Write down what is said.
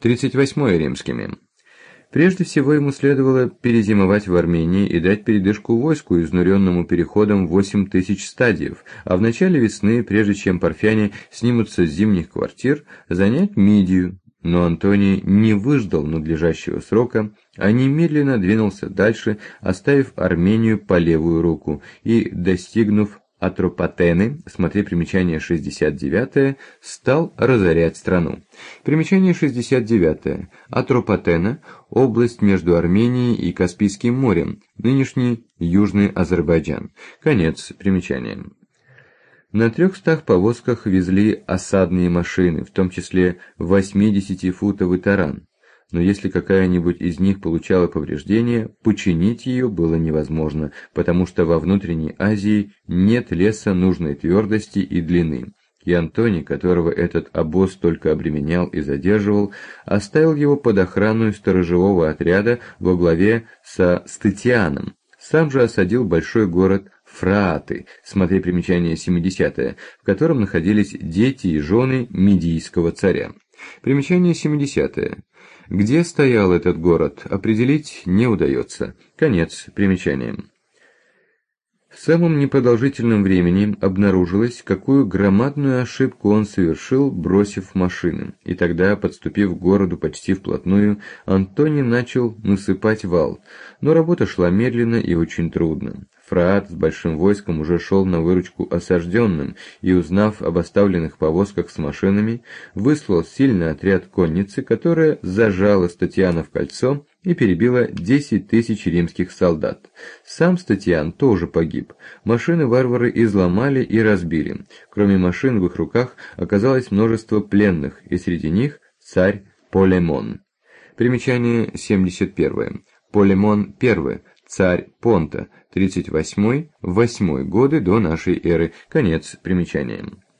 38 римскими. Прежде всего ему следовало перезимовать в Армении и дать передышку войску, изнуренному переходом 8000 стадиев, а в начале весны, прежде чем парфяне снимутся с зимних квартир, занять Мидию. Но Антоний не выждал надлежащего срока, а немедленно двинулся дальше, оставив Армению по левую руку и, достигнув Атропатены, смотри примечание 69, стал разорять страну. Примечание 69. Атропатена – область между Арменией и Каспийским морем, нынешний Южный Азербайджан. Конец примечания. На 300 повозках везли осадные машины, в том числе 80-футовый таран. Но если какая-нибудь из них получала повреждения, починить ее было невозможно, потому что во внутренней Азии нет леса нужной твердости и длины. И Антоний, которого этот обоз только обременял и задерживал, оставил его под охраной сторожевого отряда во главе со Статианом. Сам же осадил большой город Фрааты, смотри примечание 70, в котором находились дети и жены Мидийского царя. Примечание 70. Где стоял этот город, определить не удается. Конец примечания. В самом непродолжительном времени обнаружилось, какую громадную ошибку он совершил, бросив машины. И тогда, подступив к городу почти вплотную, Антоний начал насыпать вал. Но работа шла медленно и очень трудно. Фраат с большим войском уже шел на выручку осажденным и, узнав об оставленных повозках с машинами, выслал сильный отряд конницы, которая зажала Статиана в кольцо и перебила 10 000 римских солдат. Сам Статиан тоже погиб. Машины варвары изломали и разбили. Кроме машин в их руках оказалось множество пленных, и среди них царь Полемон. Примечание 71. Полемон I, царь Понта, 38-8 годы до нашей эры. Конец примечания.